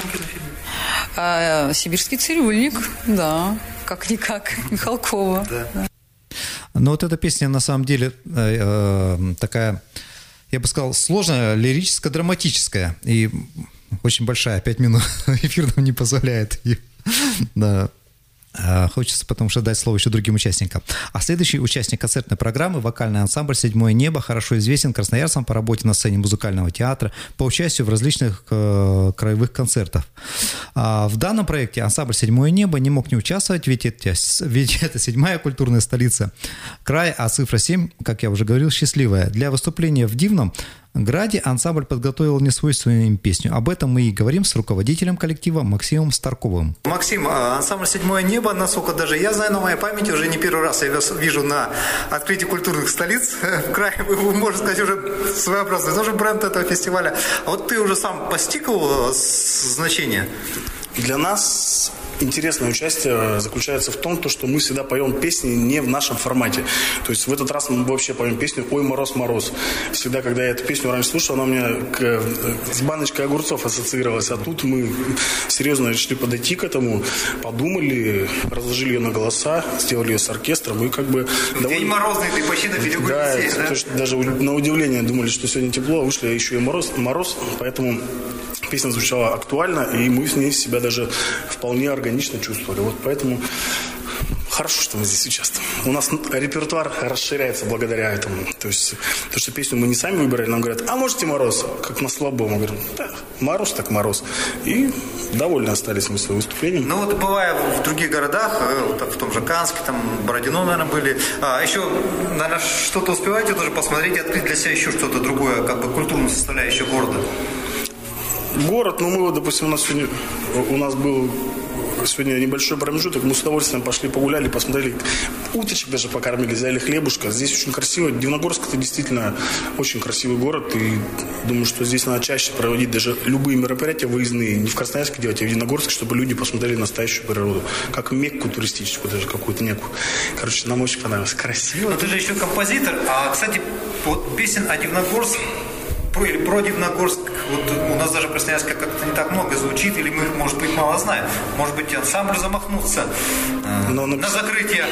А, «Сибирский цирюльник», да, как-никак, Михалкова. Да. Да. Но вот эта песня на самом деле э, э, такая, я бы сказал, сложная, лирическо-драматическая и очень большая, пять минут эфир нам не позволяет. Да. Хочется потому что дать слово еще другим участникам. А следующий участник концертной программы — вокальный ансамбль «Седьмое небо», хорошо известен красноярцам по работе на сцене музыкального театра, по участию в различных э, краевых концертах. А в данном проекте ансамбль «Седьмое небо» не мог не участвовать, ведь это, ведь это седьмая культурная столица края, а цифра семь, как я уже говорил, счастливая. Для выступления в Дивном Граде ансамбль подготовил несвойственную им песню. Об этом мы и говорим с руководителем коллектива Максимом Старковым. Максим, ансамбль «Седьмое небо», насколько даже я знаю, на моей памяти уже не первый раз я вас вижу на открытии культурных столиц в крае. Вы, можно сказать, уже своеобразный тоже бренд этого фестиваля. А вот ты уже сам постиг его значение? Для нас интересное участие заключается в том, то, что мы всегда поем песни не в нашем формате. То есть в этот раз мы вообще поем песню «Ой, мороз, мороз». Всегда, когда я эту песню раньше слушал, она у меня к, с баночкой огурцов ассоциировалась. А тут мы серьезно решили подойти к этому, подумали, разложили ее на голоса, сделали ее с оркестром. И как бы довольно... День морозный, ты почти на берегу да, Елисея, да? То, что даже на удивление думали, что сегодня тепло, а вышли еще и мороз, мороз, поэтому песня звучала актуально, и мы в ней себя даже вполне органично чувствовали. Вот поэтому хорошо, что мы здесь участвуем. У нас репертуар расширяется благодаря этому. То есть, то, что песню мы не сами выбирали, нам говорят, а можете мороз? Как на слабо. Мы говорим, да, мороз так мороз. И довольны остались мы своим выступлением. Ну вот бывая в других городах, в том же Канске, там, Бородино, наверное, были. А еще, наверное, что-то успеваете тоже посмотреть, открыть для себя еще что-то другое, как бы культурную составляющую города? Город, ну мы вот, допустим, у нас сегодня, у нас был сегодня небольшой промежуток, мы с удовольствием пошли погуляли, посмотрели, уточек даже покормили, взяли хлебушка. Здесь очень красиво. Дивногорск — это действительно очень красивый город, и думаю, что здесь надо чаще проводить даже любые мероприятия выездные, не в Красноярске делать, а в Дивногорске, чтобы люди посмотрели настоящую природу, как Мекку туристическую, даже какую-то некую. Короче, нам очень понравилось. Красиво. Но ты же еще композитор, а, кстати, вот песен о Дивногорске, Про, или про Дивногорск, вот у нас даже в Красноярске как-то не так много звучит, или мы их, может быть, мало знаем. Может быть, ансамбль замахнуться Но на закрытие.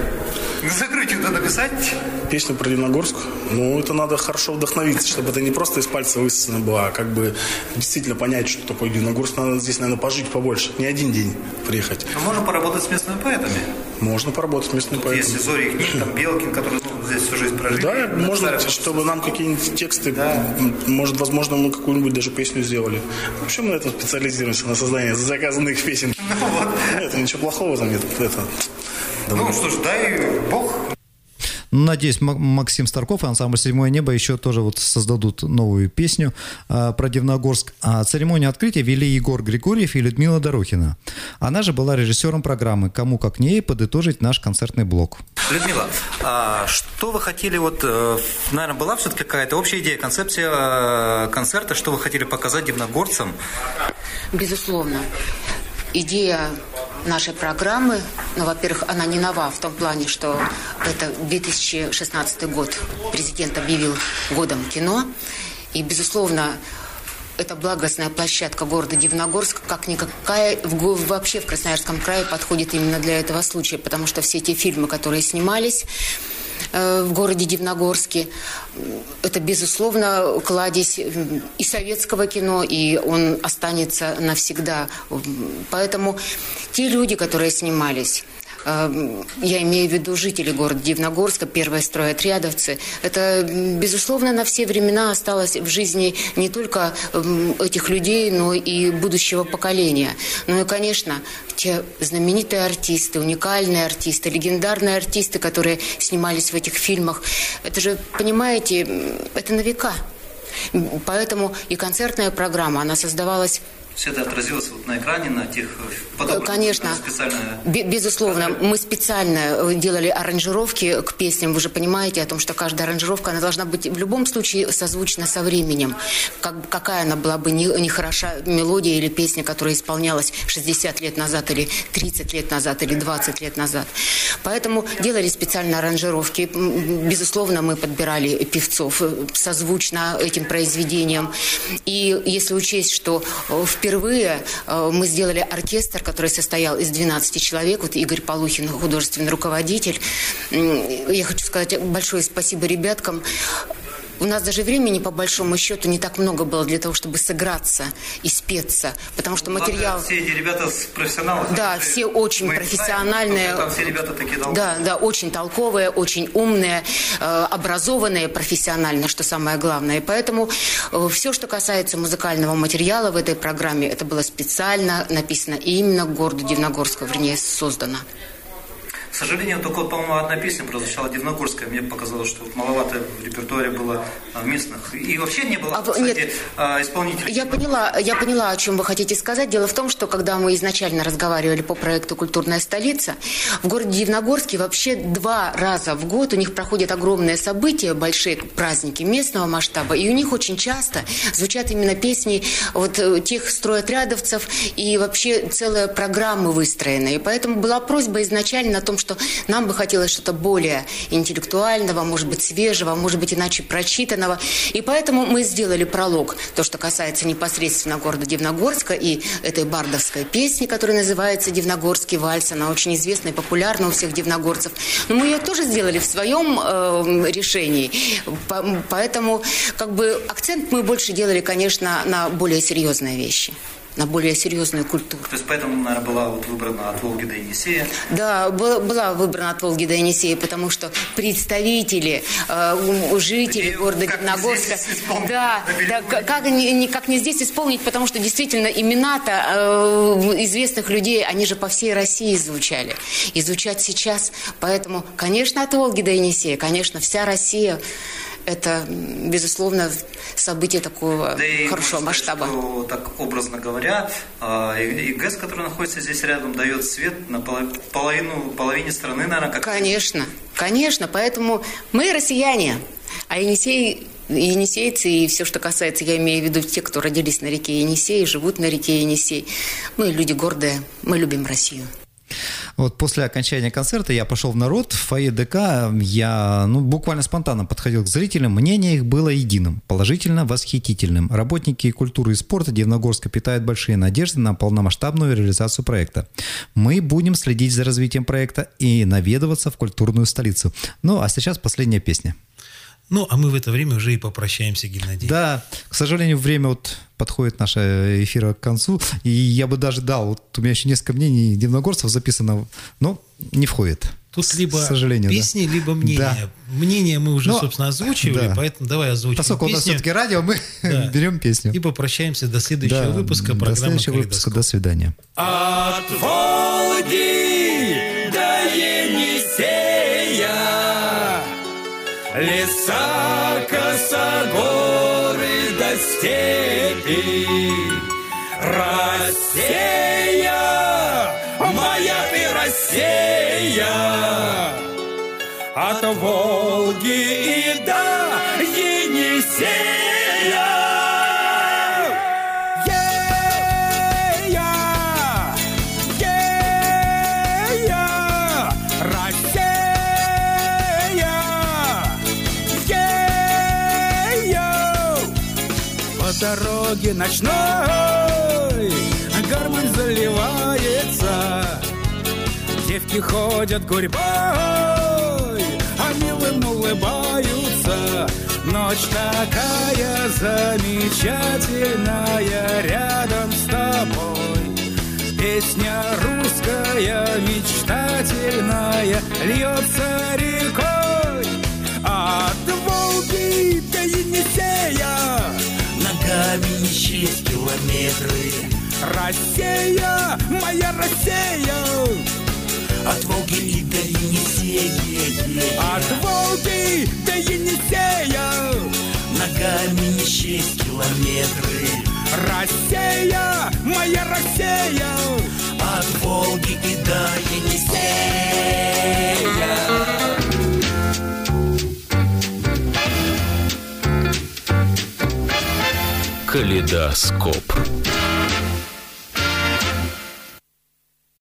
На закрытие надо написать. Песню про Дивногорск, ну, это надо хорошо вдохновиться, чтобы это не просто из пальца высосано было, а как бы действительно понять, что такое Дивногорск. Надо здесь, наверное, пожить побольше, не один день приехать. Но можно поработать с местными поэтами. Можно поработать с местными поэтами. Если Зори Ихнин, там Белкин, который ну, здесь всю жизнь прожил. Да, можно, чтобы нам какие-нибудь тексты, да. Может, возможно, мы какую-нибудь даже песню сделали. Вообще мы на этом специализируемся, на создании заказанных песен. Ну, вот. Нет, ничего плохого там нет. Это, ну что ж, дай Бог. Надеюсь, Максим Старков и ансамбль «Седьмое небо» еще тоже вот создадут новую песню э, про Дивногорск. А церемонию открытия вели Егор Григорьев и Людмила Дорохина. Она же была режиссером программы. Кому как не ей подытожить наш концертный блок. Людмила, а что вы хотели, вот, наверное, была все-таки какая-то общая идея, концепция концерта, что вы хотели показать дивногорцам? Безусловно. Идея нашей программы, ну, во-первых, она не нова в том плане, что это две тысячи шестнадцатый год президент объявил годом кино, и, безусловно, это благостная площадка города Дивногорск, как никакая вообще в Красноярском крае подходит именно для этого случая, потому что все те фильмы, которые снимались в городе Дивногорске, это, безусловно, кладезь и советского кино, и он останется навсегда. Поэтому те люди, которые снимались, я имею в виду жители города Дивногорска, первые стройотрядовцы, это, безусловно, на все времена осталось в жизни не только этих людей, но и будущего поколения. Ну и, конечно, те знаменитые артисты, уникальные артисты, легендарные артисты, которые снимались в этих фильмах, это же, понимаете, это на века. Поэтому и концертная программа, она создавалась... Все это отразилось вот на экране, на тех... Конечно, специально... безусловно. Мы специально делали аранжировки к песням. Вы же понимаете о том, что каждая аранжировка, она должна быть в любом случае созвучна со временем. Как, какая она была бы не, не хороша мелодия или песня, которая исполнялась шестьдесят лет назад, или тридцать лет назад, или двадцать лет назад. Поэтому делали специальные аранжировки. Безусловно, мы подбирали певцов созвучно этим произведениям. И если учесть, что в Впервые мы сделали оркестр, который состоял из двенадцати человек. Вот Игорь Полухин, художественный руководитель. Я хочу сказать большое спасибо ребяткам. У нас даже времени, по большому счету, не так много было для того, чтобы сыграться и спеться. Потому что материал... Все эти ребята профессионалы. Да, все очень профессиональные. Знаем, там все ребята такие толковые. Да, да, очень толковые, очень умные, образованные профессионально, что самое главное. И поэтому все, что касается музыкального материала в этой программе, это было специально написано и именно к городу Дивногорску, вернее, создано. К сожалению, только, вот, по-моему, одна песня прозвучала дивногорская. Мне показалось, что маловато в репертуаре было местных. И вообще не было, А, кстати, нет. исполнителей. Я поняла, я поняла, о чем вы хотите сказать. Дело в том, что когда мы изначально разговаривали по проекту «Культурная столица», в городе Дивногорске вообще два раза в год у них проходят огромные события, большие праздники местного масштаба, и у них очень часто звучат именно песни вот тех стройотрядовцев, и вообще целая программа выстроена. И поэтому была просьба изначально о том, что нам бы хотелось что-то более интеллектуального, может быть, свежего, может быть, иначе прочитанного. И поэтому мы сделали пролог, то, что касается непосредственно города Дивногорска и этой бардовской песни, которая называется «Дивногорский вальс». Она очень известна и популярна у всех дивногорцев. Но мы ее тоже сделали в своем э, решении. По, поэтому как бы акцент мы больше делали, конечно, на более серьезные вещи, на более серьезную культуру. То есть поэтому, наверное, была вот выбрана «От Волги до Енисея». Да, была, была выбрана «От Волги до Енисея», потому что представители, э, жители и города Дивногорска, да, да, как, не, как не здесь исполнить, потому что действительно имена-то э, известных людей, они же по всей России звучали. И звучат сейчас, поэтому, конечно, «От Волги до Енисея», конечно, вся Россия. Это, безусловно, событие такого да и хорошего сказать, масштаба. Что, так образно говоря, и ГЭС, который находится здесь рядом, дает свет на половину, половине страны, наверное, как... Конечно, конечно, поэтому мы россияне, а Енисей... Енисейцы и все, что касается, я имею в виду те, кто родились на реке Енисей, живут на реке Енисей. Мы люди гордые, мы любим Россию. Вот после окончания концерта я пошел в народ, в фойе ДК, я ну, буквально спонтанно подходил к зрителям, мнение их было единым, положительно восхитительным. Работники культуры и спорта Дивногорска питают большие надежды на полномасштабную реализацию проекта. Мы будем следить за развитием проекта и наведываться в культурную столицу. Ну, а сейчас последняя песня. Ну, а мы в это время уже и попрощаемся, Геннадий. Да, к сожалению, время вот подходит наше эфира к концу, и я бы даже дал, вот у меня еще несколько мнений дивногорцев записано, но не входит. Тут либо к сожалению, песни, да. либо мнение. Да. Мнение мы уже, но, собственно, озвучивали, да. Поэтому давай озвучим Поскольку песню. у нас все-таки радио, мы да. берем песню. И попрощаемся до следующего да, выпуска до программы следующего выпуска. До свидания. От Волги до Енисея, леса, косогоры до степи, Россия, моя ты Россия, от Волги и до Енисея. Е-я, е-я, Россия, е-я. По дороге ночной гармонь заливается, девки ходят гурьбой, а милым улыбаются. Ночь такая замечательная рядом с тобой. Песня русская мечтательная льется рекой. От Волги до Енисея ногами не счесть километры. Россия, моя Россия, от Волги и до Енисея, от Волги до Енисея, ногами не счесть километры. Россия, моя Россия, от Волги и до Енисея. Калейдоскоп.